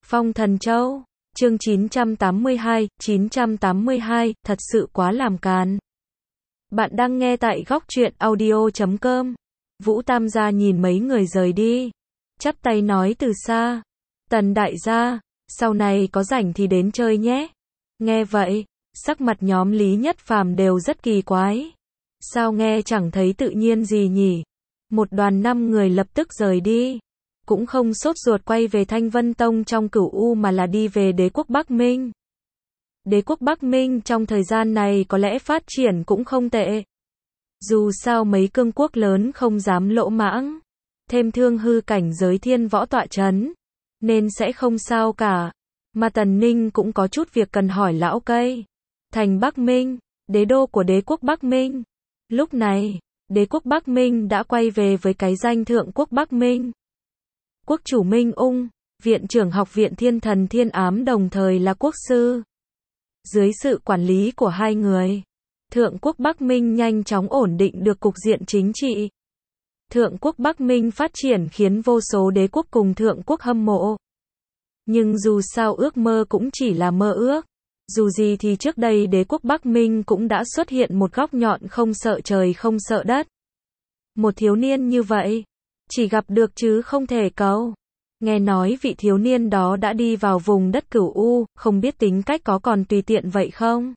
Phong Thần Châu, chương 982, thật sự quá làm càn. Bạn đang nghe tại góc truyện audio.com. Vũ Tam gia nhìn mấy người rời đi, chắp tay nói từ xa, Tần đại gia, sau này có rảnh thì đến chơi nhé. Nghe vậy, sắc mặt nhóm Lý Nhất Phàm đều rất kỳ quái. Sao nghe chẳng thấy tự nhiên gì nhỉ? Một đoàn 5 người lập tức rời đi, cũng không sốt ruột quay về Thanh Vân Tông trong Cửu U mà là đi về đế quốc Bắc Minh. Đế quốc Bắc Minh trong thời gian này có lẽ phát triển cũng không tệ. Dù sao mấy cương quốc lớn không dám lỗ mãng, thêm Thương Hư cảnh giới thiên võ tọa chấn, nên sẽ không sao cả. Mà Tần Ninh cũng có chút việc cần hỏi lão cây. Thành Bắc Minh, đế đô của đế quốc Bắc Minh. Lúc này, đế quốc Bắc Minh đã quay về với cái danh Thượng quốc Bắc Minh. Quốc chủ Minh Ung, viện trưởng học viện Thiên Thần Thiên Ám đồng thời là quốc sư. Dưới sự quản lý của hai người, Thượng quốc Bắc Minh nhanh chóng ổn định được cục diện chính trị. Thượng quốc Bắc Minh phát triển khiến vô số đế quốc cùng Thượng quốc hâm mộ. Nhưng dù sao ước mơ cũng chỉ là mơ ước. Dù gì thì trước đây đế quốc Bắc Minh cũng đã xuất hiện một góc nhọn không sợ trời không sợ đất. Một thiếu niên như vậy, chỉ gặp được chứ không thể cầu. Nghe nói vị thiếu niên đó đã đi vào vùng đất Cửu U, không biết tính cách có còn tùy tiện vậy không?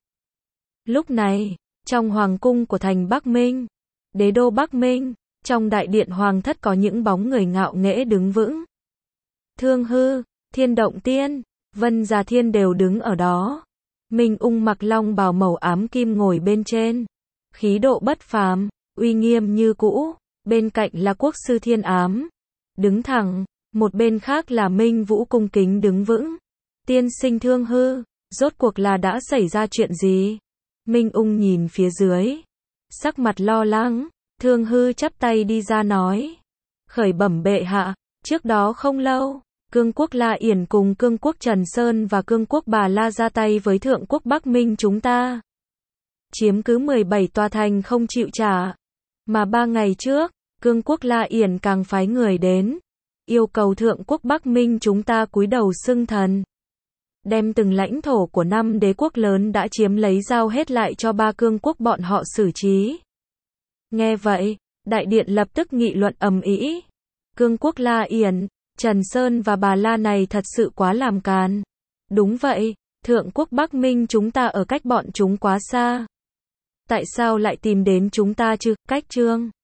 Lúc này, trong hoàng cung của thành Bắc Minh, đế đô Bắc Minh, trong đại điện hoàng thất có những bóng người ngạo nghễ đứng vững. Thương Hư, Thiên Động Tiên, Vân Gia Thiên đều đứng ở đó. Minh Ung mặc long bào màu ám kim ngồi bên trên, khí độ bất phàm, uy nghiêm như cũ. Bên cạnh là quốc sư Thiên Ám, đứng thẳng, một bên khác là Minh Vũ cung kính đứng vững. Tiên sinh Thương Hư, rốt cuộc là đã xảy ra chuyện gì? Minh Ung nhìn phía dưới, sắc mặt lo lắng. Thương Hư chắp tay đi ra nói, khởi bẩm bệ hạ, trước đó không lâu, Cương quốc La Yển cùng Cương quốc Trần Sơn và Cương quốc Bà La ra tay với Thượng quốc Bắc Minh chúng ta, chiếm cứ 17 tòa thành không chịu trả. Mà 3 ngày trước, Cương quốc La Yển càng phái người đến, yêu cầu Thượng quốc Bắc Minh chúng ta cúi đầu xưng thần, đem từng lãnh thổ của 5 đế quốc lớn đã chiếm lấy giao hết lại cho 3 cương quốc bọn họ xử trí. Nghe vậy, đại điện lập tức nghị luận ầm ĩ. Cương quốc La Yển, Trần Sơn và Bà La này thật sự quá làm càn. Đúng vậy, Thượng quốc Bắc Minh chúng ta ở cách bọn chúng quá xa. Tại sao lại tìm đến chúng ta chứ? Cách Trương